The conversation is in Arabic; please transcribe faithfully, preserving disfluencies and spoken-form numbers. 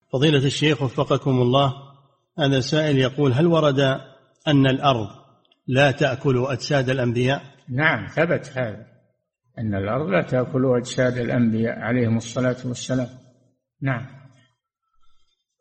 فضيلة الشيخ وفقكم الله، هذا سائل يقول: هل ورد أن الأرض لا تأكل أجساد الأنبياء؟ نعم، ثبت هذا، أن الأرض لا تأكل أجساد الأنبياء عليهم الصلاة والسلام. نعم.